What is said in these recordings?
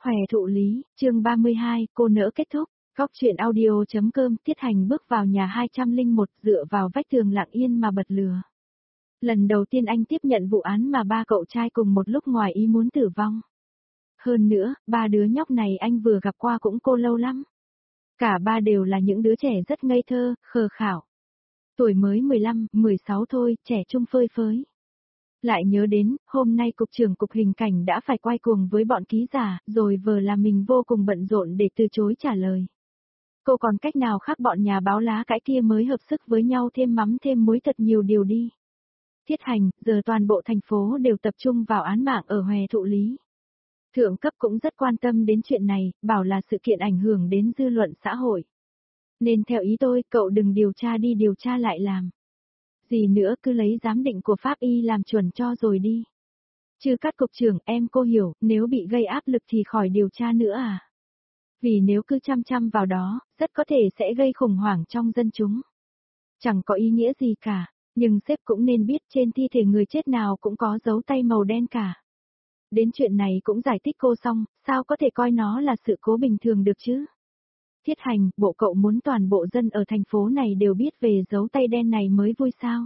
Hòe thụ lý, chương 32, cô nỡ kết thúc. Góc truyện audio.com. Tiết Hành bước vào nhà 201 dựa vào vách tường lặng yên mà bật lửa. Lần đầu tiên anh tiếp nhận vụ án mà ba cậu trai cùng một lúc ngoài ý muốn tử vong. Hơn nữa, ba đứa nhóc này anh vừa gặp qua cũng cô lâu lắm. Cả ba đều là những đứa trẻ rất ngây thơ, khờ khảo. Tuổi mới 15, 16 thôi, trẻ trung phơi phới. Lại nhớ đến, hôm nay cục trưởng cục hình cảnh đã phải quay cuồng với bọn ký giả, rồi vờ là mình vô cùng bận rộn để từ chối trả lời. Cô còn cách nào khác bọn nhà báo lá cãi kia mới hợp sức với nhau thêm mắm thêm muối thật nhiều điều đi. Tiết Hành, giờ toàn bộ thành phố đều tập trung vào án mạng ở Hòe thụ lý. Thượng cấp cũng rất quan tâm đến chuyện này, bảo là sự kiện ảnh hưởng đến dư luận xã hội. Nên theo ý tôi, cậu đừng điều tra đi điều tra lại làm. Gì nữa cứ lấy giám định của pháp y làm chuẩn cho rồi đi. Chứ các cục trưởng em cô hiểu, nếu bị gây áp lực thì khỏi điều tra nữa à. Vì nếu cứ chăm chăm vào đó, rất có thể sẽ gây khủng hoảng trong dân chúng. Chẳng có ý nghĩa gì cả, nhưng sếp cũng nên biết trên thi thể người chết nào cũng có dấu tay màu đen cả. Đến chuyện này cũng giải thích cô xong, sao có thể coi nó là sự cố bình thường được chứ? Thiết Hành, bộ cậu muốn toàn bộ dân ở thành phố này đều biết về dấu tay đen này mới vui sao?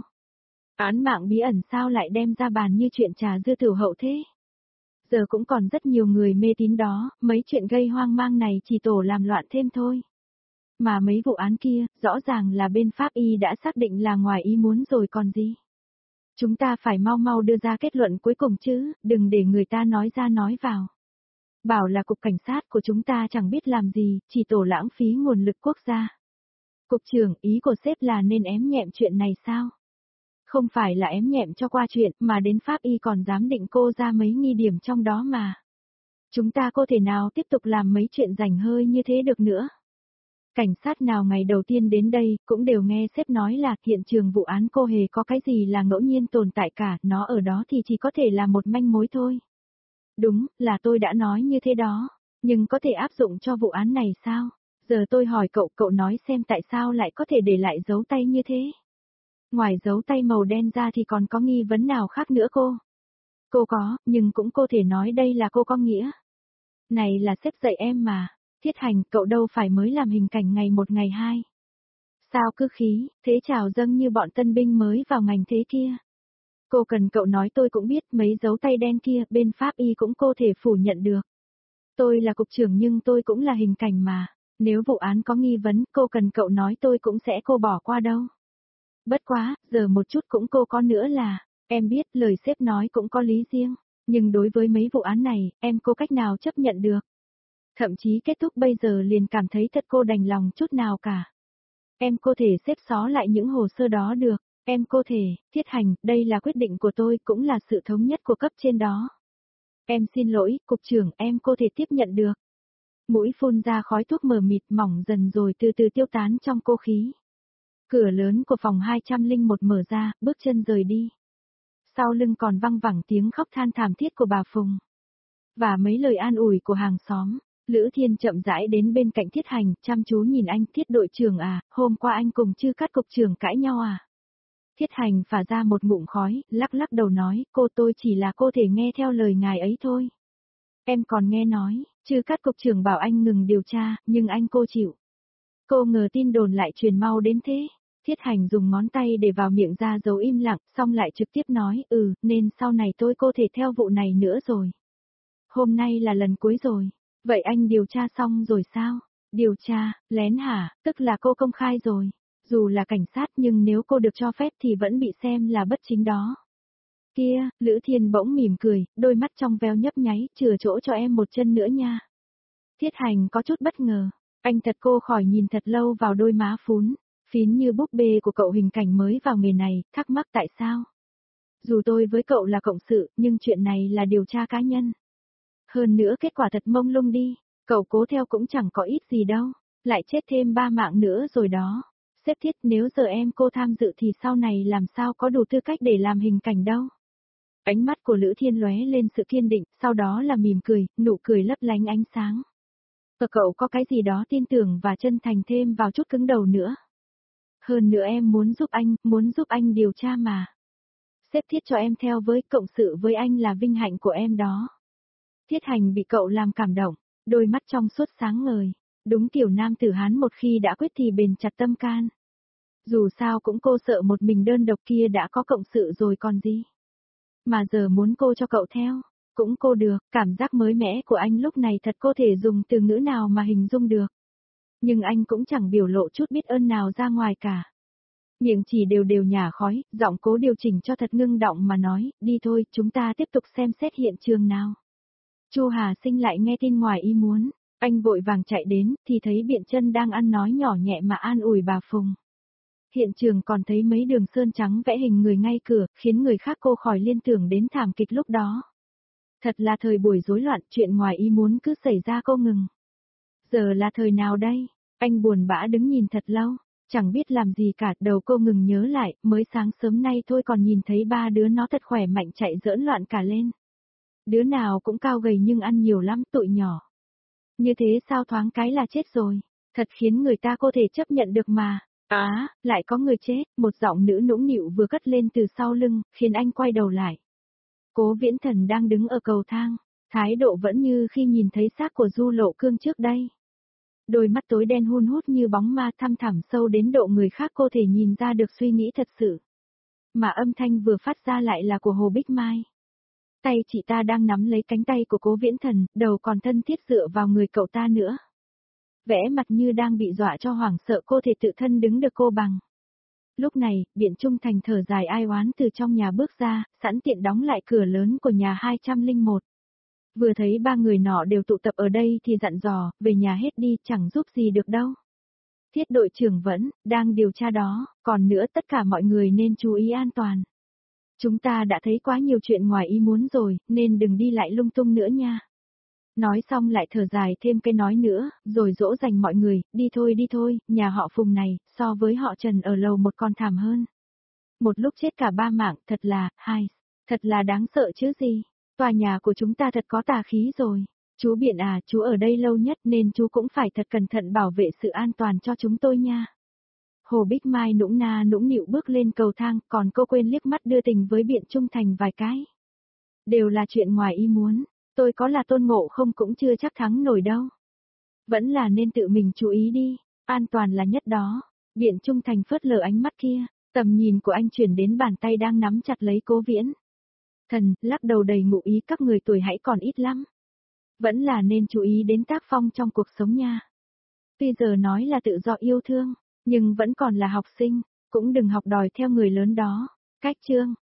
Án mạng bí ẩn sao lại đem ra bàn như chuyện trà dư tiểu hậu thế? Giờ cũng còn rất nhiều người mê tín đó, mấy chuyện gây hoang mang này chỉ tổ làm loạn thêm thôi. Mà mấy vụ án kia, rõ ràng là bên pháp y đã xác định là ngoài ý muốn rồi còn gì. Chúng ta phải mau mau đưa ra kết luận cuối cùng chứ, đừng để người ta nói ra nói vào. Bảo là cục cảnh sát của chúng ta chẳng biết làm gì, chỉ tổ lãng phí nguồn lực quốc gia. Cục trưởng, ý của sếp là nên ém nhẹm chuyện này sao? Không phải là ém nhẹm cho qua chuyện, mà đến pháp y còn dám định cô ra mấy nghi điểm trong đó mà. Chúng ta có thể nào tiếp tục làm mấy chuyện rảnh hơi như thế được nữa? Cảnh sát nào ngày đầu tiên đến đây, cũng đều nghe sếp nói là hiện trường vụ án cô hề có cái gì là ngẫu nhiên tồn tại cả, nó ở đó thì chỉ có thể là một manh mối thôi. Đúng, là tôi đã nói như thế đó, nhưng có thể áp dụng cho vụ án này sao? Giờ tôi hỏi cậu, cậu nói xem tại sao lại có thể để lại dấu tay như thế? Ngoài dấu tay màu đen ra thì còn có nghi vấn nào khác nữa cô? Cô có, nhưng cũng cô thể nói đây là cô có nghĩa. Này là sếp dạy em mà, Thiết Hành, cậu đâu phải mới làm hình cảnh ngày một ngày hai. Sao cứ khí, thế trào dâng như bọn tân binh mới vào ngành thế kia. Cô cần cậu nói tôi cũng biết mấy dấu tay đen kia, bên pháp y cũng cô thể phủ nhận được. Tôi là cục trưởng nhưng tôi cũng là hình cảnh mà, nếu vụ án có nghi vấn, cô cần cậu nói tôi cũng sẽ cô bỏ qua đâu. Bất quá, giờ một chút cũng cô có nữa là, em biết lời sếp nói cũng có lý riêng, nhưng đối với mấy vụ án này, em cô cách nào chấp nhận được. Thậm chí kết thúc bây giờ liền cảm thấy thật cô đành lòng chút nào cả. Em cô thể xếp xó lại những hồ sơ đó được, em cô thể, Thiết Hành, đây là quyết định của tôi cũng là sự thống nhất của cấp trên đó. Em xin lỗi, cục trưởng, em cô thể tiếp nhận được. Mũi phun ra khói thuốc mờ mịt mỏng dần rồi từ từ tiêu tán trong cô khí. Cửa lớn của phòng 201 mở ra, bước chân rời đi. Sau lưng còn văng vẳng tiếng khóc than thảm thiết của bà Phùng. Và mấy lời an ủi của hàng xóm. Lữ Thiên chậm rãi đến bên cạnh Thiết Hành, chăm chú nhìn anh, Thiết đội trưởng à, hôm qua anh cùng Chư Cát cục trưởng cãi nhau à? Thiết Hành phả ra một ngụm khói, lắc lắc đầu nói, cô tôi chỉ là cô thể nghe theo lời ngài ấy thôi. Em còn nghe nói, Chư Cát cục trưởng bảo anh ngừng điều tra, nhưng anh cô chịu. Cô ngờ tin đồn lại truyền mau đến thế. Thiết Hành dùng ngón tay để vào miệng ra dấu im lặng, xong lại trực tiếp nói, nên sau này tôi cô thể theo vụ này nữa rồi. Hôm nay là lần cuối rồi. Vậy anh điều tra xong rồi sao? Điều tra, lén hả, tức là cô công khai rồi. Dù là cảnh sát nhưng nếu cô được cho phép thì vẫn bị xem là bất chính đó. Kia, Lữ Thiên bỗng mỉm cười, đôi mắt trong veo nhấp nháy, chừa chỗ cho em một chân nữa nha. Thiết Hành có chút bất ngờ, anh thật cô khỏi nhìn thật lâu vào đôi má phún, phín như búp bê của cậu hình cảnh mới vào nghề này, thắc mắc tại sao? Dù tôi với cậu là cộng sự, nhưng chuyện này là điều tra cá nhân. Hơn nữa kết quả thật mông lung đi, cậu cố theo cũng chẳng có ít gì đâu, lại chết thêm 3 mạng nữa rồi đó. Sếp Thiết, nếu giờ em cô tham dự thì sau này làm sao có đủ tư cách để làm hình cảnh đâu. Ánh mắt của Lữ Thiên lóe lên sự kiên định, sau đó là mỉm cười, nụ cười lấp lánh ánh sáng. Cậu có cái gì đó tin tưởng và chân thành thêm vào chút cứng đầu nữa. Hơn nữa em muốn giúp anh điều tra mà. Sếp Thiết cho em theo với cộng sự với anh là vinh hạnh của em đó. Thiết Hành bị cậu làm cảm động, đôi mắt trong suốt sáng ngời. Đúng kiểu nam tử Hán một khi đã quyết thì bền chặt tâm can. Dù sao cũng cô sợ một mình đơn độc kia đã có cộng sự rồi còn gì. Mà giờ muốn cô cho cậu theo, cũng cô được, cảm giác mới mẻ của anh lúc này thật có thể dùng từ ngữ nào mà hình dung được. Nhưng anh cũng chẳng biểu lộ chút biết ơn nào ra ngoài cả. Miệng chỉ đều đều nhả khói, giọng cố điều chỉnh cho thật ngưng động mà nói, đi thôi, chúng ta tiếp tục xem xét hiện trường nào. Chu Hà Sinh lại nghe tin ngoài ý muốn, anh vội vàng chạy đến, thì thấy Biện Chân đang ăn nói nhỏ nhẹ mà an ủi bà Phùng. Hiện trường còn thấy mấy đường sơn trắng vẽ hình người ngay cửa, khiến người khác cô khỏi liên tưởng đến thảm kịch lúc đó. Thật là thời buổi rối loạn, chuyện ngoài ý muốn cứ xảy ra cô ngừng. Giờ là thời nào đây? Anh buồn bã đứng nhìn thật lâu, chẳng biết làm gì cả, đầu cô ngừng nhớ lại, mới sáng sớm nay thôi còn nhìn thấy ba đứa nó thật khỏe mạnh chạy giỡn loạn cả lên. Đứa nào cũng cao gầy nhưng ăn nhiều lắm, tụi nhỏ. Như thế sao thoáng cái là chết rồi, thật khiến người ta có thể chấp nhận được mà. Lại có người chết, một giọng nữ nũng nịu vừa cất lên từ sau lưng, khiến anh quay đầu lại. Cố Viễn Thần đang đứng ở cầu thang, thái độ vẫn như khi nhìn thấy xác của Du Lộ Cương trước đây. Đôi mắt tối đen hun hút như bóng ma thăm thẳm sâu đến độ người khác có thể nhìn ra được suy nghĩ thật sự. Mà âm thanh vừa phát ra lại là của Hồ Bích Mai. Tay chị ta đang nắm lấy cánh tay của Cố Viễn Thần, đầu còn thân thiết dựa vào người cậu ta nữa. Vẽ mặt như đang bị dọa cho hoảng sợ cô thể tự thân đứng được cô bằng. Lúc này, Biện Trung Thành thở dài ai oán từ trong nhà bước ra, sẵn tiện đóng lại cửa lớn của nhà 201. Vừa thấy ba người nọ đều tụ tập ở đây thì dặn dò, về nhà hết đi, chẳng giúp gì được đâu. Thiết đội trưởng vẫn đang điều tra đó, còn nữa tất cả mọi người nên chú ý an toàn. Chúng ta đã thấy quá nhiều chuyện ngoài ý muốn rồi, nên đừng đi lại lung tung nữa nha. Nói xong lại thở dài thêm cái nói nữa, rồi dỗ dành mọi người, đi thôi, nhà họ Phùng này, so với họ Trần ở lầu một còn thảm hơn. Một lúc chết cả ba mạng, thật là đáng sợ chứ gì. Tòa nhà của chúng ta thật có tà khí rồi. Chú Biện à, chú ở đây lâu nhất nên chú cũng phải thật cẩn thận bảo vệ sự an toàn cho chúng tôi nha. Hồ Bích Mai nũng nịu bước lên cầu thang, còn cô quên liếc mắt đưa tình với Biện Trung Thành vài cái. Đều là chuyện ngoài ý muốn, tôi có là Tôn Ngộ Không cũng chưa chắc thắng nổi đâu. Vẫn là nên tự mình chú ý đi, an toàn là nhất đó. Biện Trung Thành phớt lờ ánh mắt kia, tầm nhìn của anh chuyển đến bàn tay đang nắm chặt lấy Cố Viễn Thần, lắc đầu đầy ngụ ý các người tuổi hãy còn ít lắm. Vẫn là nên chú ý đến tác phong trong cuộc sống nha. Tuy giờ nói là tự do yêu thương, nhưng vẫn còn là học sinh, cũng đừng học đòi theo người lớn đó. Cách chương